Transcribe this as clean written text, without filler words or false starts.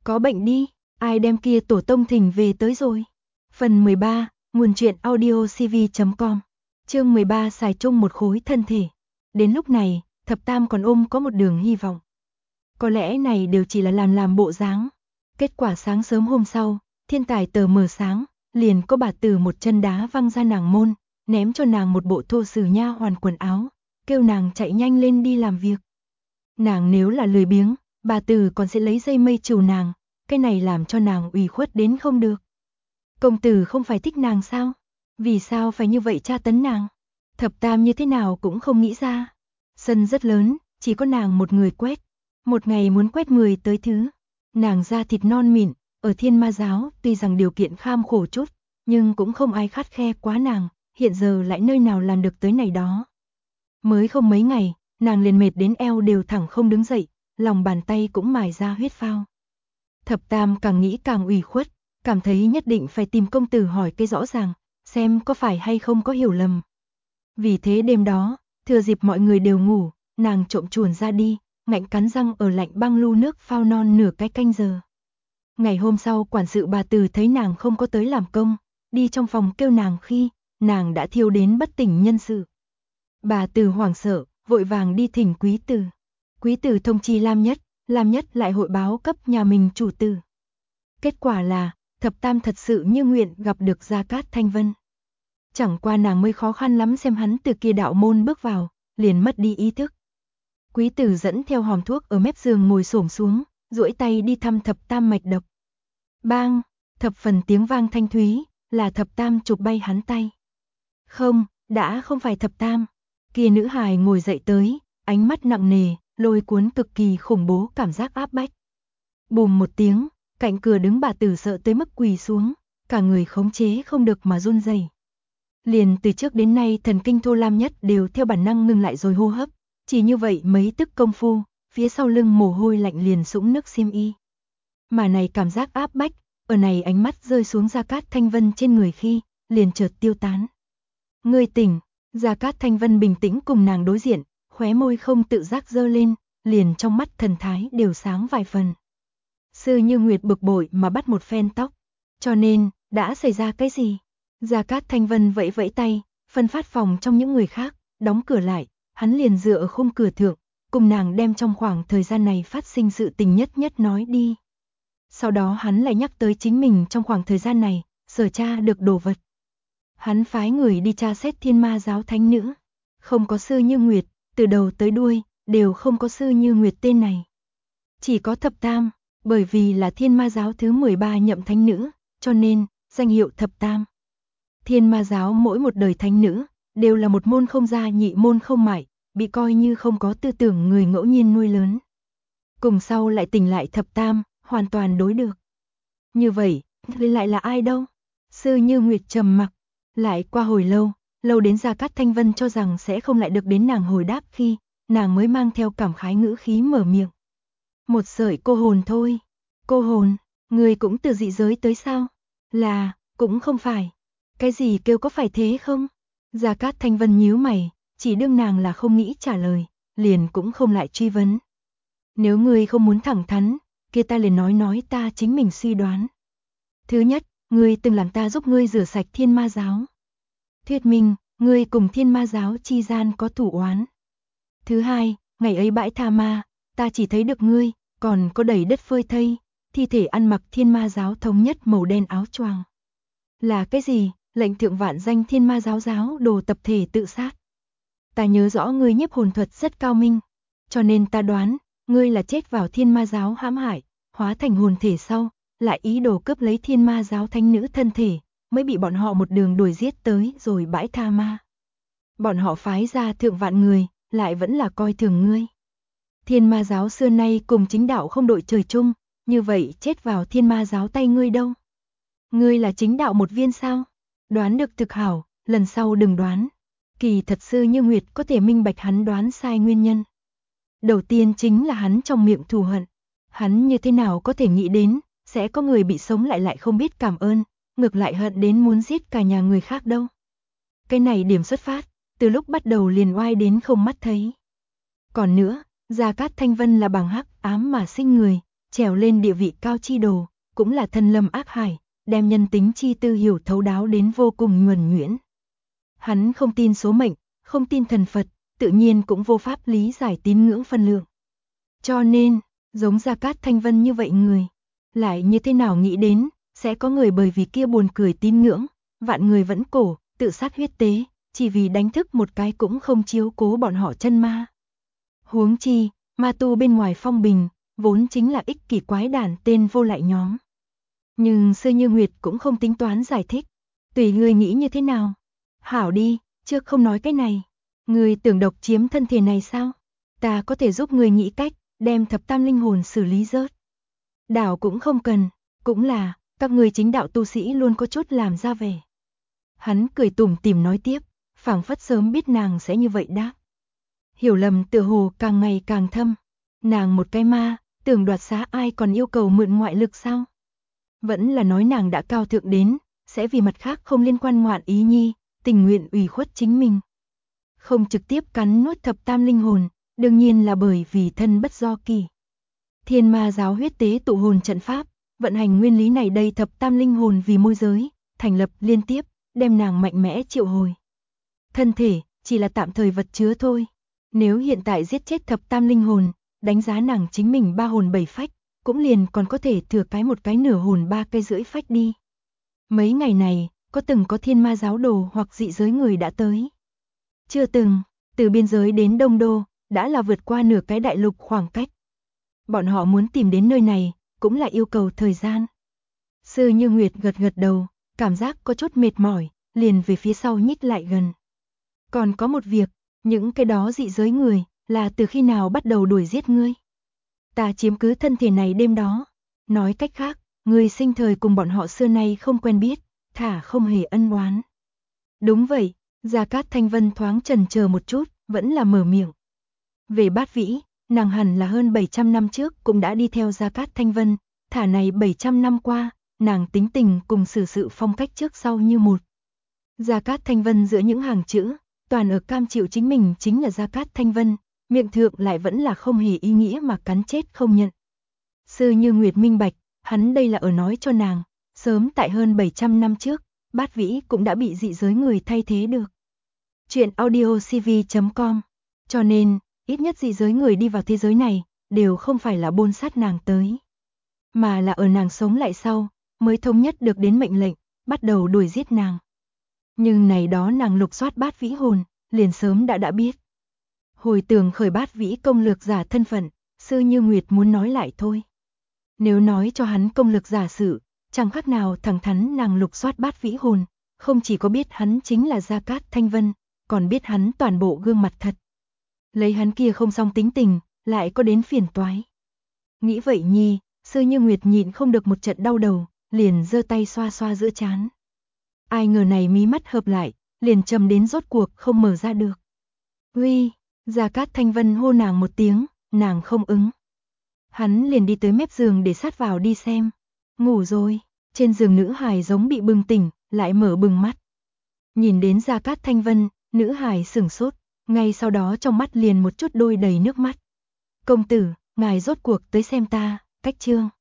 có bệnh đi, ai đem kia tổ tông thỉnh về tới rồi. Phần 13, nguồn truyện audiocv.com. Chương 13 xài chung một khối thân thể. Đến lúc này, Thập Tam còn ôm có một đường hy vọng. Có lẽ này đều chỉ là làm bộ dáng. Kết quả sáng sớm hôm sau, thiên tài tờ mờ sáng, liền có bà Từ một chân đá văng ra nàng môn, ném cho nàng một bộ thô sử nha hoàn quần áo, kêu nàng chạy nhanh lên đi làm việc. Nàng nếu là lười biếng, bà Từ còn sẽ lấy dây mây trù nàng, cái này làm cho nàng ủy khuất đến không được. Công tử không phải thích nàng sao? Vì sao phải như vậy tra tấn nàng? Thập Tam như thế nào cũng không nghĩ ra. Sân rất lớn, chỉ có nàng một người quét. Một ngày muốn quét 10 tới thứ. Nàng da thịt non mịn, ở Thiên Ma giáo tuy rằng điều kiện kham khổ chút, nhưng cũng không ai khắt khe quá nàng, hiện giờ lại nơi nào làm được tới này đó. Mới không mấy ngày, nàng liền mệt đến eo đều thẳng không đứng dậy, lòng bàn tay cũng mài ra huyết phao. Thập Tam càng nghĩ càng ủy khuất, cảm thấy nhất định phải tìm công tử hỏi cái rõ ràng, xem có phải hay không có hiểu lầm. Vì thế đêm đó, thừa dịp mọi người đều ngủ, nàng trộm chuồn ra đi, ngạnh cắn răng ở lạnh băng lu nước phao non nửa cái canh giờ. Ngày hôm sau quản sự bà Từ thấy nàng không có tới làm công, đi trong phòng kêu nàng khi, nàng đã thiêu đến bất tỉnh nhân sự. Bà Từ hoảng sợ, vội vàng đi thỉnh Quý Từ. Quý Từ thông chi Lam Nhất lại hội báo cấp nhà mình chủ tử. Kết quả là, Thập Tam thật sự như nguyện gặp được Gia Cát Thanh Vân. Chẳng qua nàng mới khó khăn lắm xem hắn từ kia đạo môn bước vào, liền mất đi ý thức. Quý Tử dẫn theo hòm thuốc ở mép giường ngồi xổm xuống, duỗi tay đi thăm Thập Tam mạch đập. Bang, thập phần tiếng vang thanh thúy, là Thập Tam chụp bay hắn tay. Không, đã không phải Thập Tam. Kia nữ hài ngồi dậy tới, ánh mắt nặng nề, lôi cuốn cực kỳ khủng bố cảm giác áp bách. Bùm một tiếng, cạnh cửa đứng bà Tử sợ tới mức quỳ xuống, cả người khống chế không được mà run rẩy. Liền từ trước đến nay thần kinh thô Lam Nhất đều theo bản năng ngừng lại rồi hô hấp, chỉ như vậy mấy tức công phu, phía sau lưng mồ hôi lạnh liền sũng nước xiêm y. Mà này cảm giác áp bách, ở này ánh mắt rơi xuống Gia Cát Thanh Vân trên người khi, liền chợt tiêu tán. Ngươi tỉnh, Gia Cát Thanh Vân bình tĩnh cùng nàng đối diện, khóe môi không tự giác giơ lên, liền trong mắt thần thái đều sáng vài phần. Sư Như Nguyệt bực bội mà bắt một phen tóc, cho nên, đã xảy ra cái gì? Gia Cát Thanh Vân vẫy vẫy tay, phân phát phòng trong những người khác, đóng cửa lại, hắn liền dựa ở khung cửa thượng, cùng nàng đem trong khoảng thời gian này phát sinh sự tình nhất nhất nói đi. Sau đó hắn lại nhắc tới chính mình trong khoảng thời gian này, sở tra được đồ vật. Hắn phái người đi tra xét Thiên Ma giáo thánh nữ, không có Sư Như Nguyệt, từ đầu tới đuôi, đều không có Sư Như Nguyệt tên này. Chỉ có Thập Tam, bởi vì là Thiên Ma giáo thứ 13 nhậm thánh nữ, cho nên, danh hiệu Thập Tam. Thiên Ma giáo mỗi một đời thánh nữ, đều là một môn không gia nhị môn không mại, bị coi như không có tư tưởng người ngẫu nhiên nuôi lớn. Cùng sau lại tỉnh lại Thập Tam, hoàn toàn đối được. Như vậy, lại là ai đâu? Sư Như Nguyệt trầm mặc, lại qua hồi lâu, lâu đến Gia Cát Thanh Vân cho rằng sẽ không lại được đến nàng hồi đáp khi, nàng mới mang theo cảm khái ngữ khí mở miệng. Một sợi cô hồn thôi. Cô hồn, người cũng từ dị giới tới sao? Là, cũng không phải. Cái gì kêu có phải thế không? Gia Cát Thanh Vân nhíu mày, chỉ đương nàng là không nghĩ trả lời, liền cũng không lại truy vấn. Nếu ngươi không muốn thẳng thắn, kia ta liền nói ta chính mình suy đoán. Thứ nhất, ngươi từng làm ta giúp ngươi rửa sạch Thiên Ma giáo. Thuyết minh, ngươi cùng Thiên Ma giáo chi gian có thủ oán. Thứ hai, ngày ấy bãi tha ma, ta chỉ thấy được ngươi, còn có đầy đất phơi thây, thi thể ăn mặc Thiên Ma giáo thống nhất màu đen áo choàng. Là cái gì? Lệnh thượng vạn danh Thiên Ma giáo giáo đồ tập thể tự sát. Ta nhớ rõ ngươi nhiếp hồn thuật rất cao minh, cho nên ta đoán, ngươi là chết vào Thiên Ma giáo hãm hại, hóa thành hồn thể sau, lại ý đồ cướp lấy Thiên Ma giáo thánh nữ thân thể, mới bị bọn họ một đường đuổi giết tới rồi bãi tha ma. Bọn họ phái ra thượng vạn người, lại vẫn là coi thường ngươi. Thiên Ma giáo xưa nay cùng chính đạo không đội trời chung, như vậy chết vào Thiên Ma giáo tay ngươi đâu? Ngươi là chính đạo một viên sao? Đoán được thực hảo, lần sau đừng đoán. Kỳ thật Sư Như Nguyệt có thể minh bạch hắn đoán sai nguyên nhân. Đầu tiên chính là hắn trong miệng thù hận. Hắn như thế nào có thể nghĩ đến, sẽ có người bị sống lại không biết cảm ơn, ngược lại hận đến muốn giết cả nhà người khác đâu. Cái này điểm xuất phát, từ lúc bắt đầu liền oai đến không mắt thấy. Còn nữa, Gia Cát Thanh Vân là bằng hắc ám mà sinh người, trèo lên địa vị cao chi đồ, cũng là thân lâm ác hải, đem nhân tính chi tư hiểu thấu đáo đến vô cùng nhuần nhuyễn. Hắn không tin số mệnh, không tin thần Phật, tự nhiên cũng vô pháp lý giải tín ngưỡng phân lượng. Cho nên, giống Gia Cát Thanh Vân như vậy người, lại như thế nào nghĩ đến, sẽ có người bởi vì kia buồn cười tín ngưỡng, vạn người vẫn cổ, tự sát huyết tế, chỉ vì đánh thức một cái cũng không chiếu cố bọn họ chân ma. Huống chi, ma tu bên ngoài phong bình, vốn chính là ích kỷ quái đản tên vô lại nhóm. Nhưng Sư Như Nguyệt cũng không tính toán giải thích, tùy người nghĩ như thế nào. Hảo đi, trước không nói cái này, người tưởng độc chiếm thân thể này sao? Ta có thể giúp người nghĩ cách, đem thập tam linh hồn xử lý rớt. Đảo cũng không cần, cũng là, các người chính đạo tu sĩ luôn có chút làm ra vẻ. Hắn cười tủm tỉm nói tiếp, phảng phất sớm biết nàng sẽ như vậy đáp. Hiểu lầm tựa hồ càng ngày càng thâm. Nàng một cái ma, tưởng đoạt xá ai còn yêu cầu mượn ngoại lực sao? Vẫn là nói nàng đã cao thượng đến, sẽ vì mặt khác không liên quan ngoạn ý nhi, tình nguyện ủy khuất chính mình. Không trực tiếp cắn nuốt thập tam linh hồn, đương nhiên là bởi vì thân bất do kỳ. Thiên ma giáo huyết tế tụ hồn trận pháp, vận hành nguyên lý này đây thập tam linh hồn vì môi giới, thành lập liên tiếp, đem nàng mạnh mẽ triệu hồi. Thân thể, chỉ là tạm thời vật chứa thôi. Nếu hiện tại giết chết thập tam linh hồn, đánh giá nàng chính mình 3 hồn 7 phách, cũng liền còn có thể thừa cái một cái nửa hồn 3 cây rưỡi phách đi. Mấy ngày này, có từng có thiên ma giáo đồ hoặc dị giới người đã tới? Chưa từng, từ biên giới đến Đông Đô, đã là vượt qua nửa cái đại lục khoảng cách. Bọn họ muốn tìm đến nơi này, cũng là yêu cầu thời gian. Sư Như Nguyệt gật gật đầu, cảm giác có chút mệt mỏi, liền về phía sau nhích lại gần. Còn có một việc, những cái đó dị giới người, là từ khi nào bắt đầu đuổi giết ngươi? Ta chiếm cứ thân thể này đêm đó. Nói cách khác, ngươi sinh thời cùng bọn họ xưa nay không quen biết, thả không hề ân oán. Đúng vậy, Gia Cát Thanh Vân thoáng chần chờ một chút, vẫn là mở miệng. Về Bát Vĩ, nàng hẳn là hơn 700 năm trước cũng đã đi theo Gia Cát Thanh Vân, thả này 700 năm qua, nàng tính tình cùng xử sự phong cách trước sau như một. Gia Cát Thanh Vân giữa những hàng chữ, toàn ở cam chịu chính mình chính là Gia Cát Thanh Vân, miệng thượng lại vẫn là không hề ý nghĩa mà cắn chết không nhận. Sư Như Nguyệt minh bạch, hắn đây là ở nói cho nàng, sớm tại hơn 700 năm trước, Bát Vĩ cũng đã bị dị giới người thay thế được. Chuyện audiocv.com. Cho nên, ít nhất dị giới người đi vào thế giới này, đều không phải là bôn sát nàng tới. Mà là ở nàng sống lại sau, mới thống nhất được đến mệnh lệnh, bắt đầu đuổi giết nàng. Nhưng này đó nàng lục soát Bát Vĩ hồn, liền sớm đã biết. Hồi tưởng khởi Bát Vĩ công lược giả thân phận, Sư Như Nguyệt muốn nói lại thôi. Nếu nói cho hắn công lược giả sự, chẳng khác nào thẳng thắn nàng lục soát Bát Vĩ hồn, không chỉ có biết hắn chính là Gia Cát Thanh Vân, còn biết hắn toàn bộ gương mặt thật. Lấy hắn kia không xong tính tình, lại có đến phiền toái. Nghĩ vậy nhi, Sư Như Nguyệt nhịn không được một trận đau đầu, liền giơ tay xoa xoa giữa trán. Ai ngờ này mí mắt hợp lại, liền trầm đến rốt cuộc không mở ra được. Uy, Gia Cát Thanh Vân hô nàng một tiếng, nàng không ứng. Hắn liền đi tới mép giường để sát vào đi xem. Ngủ rồi, trên giường nữ hài giống bị bừng tỉnh, lại mở bừng mắt. Nhìn đến Gia Cát Thanh Vân, nữ hài sửng sốt, ngay sau đó trong mắt liền một chút đôi đầy nước mắt. Công tử, ngài rốt cuộc tới xem ta, cách chương.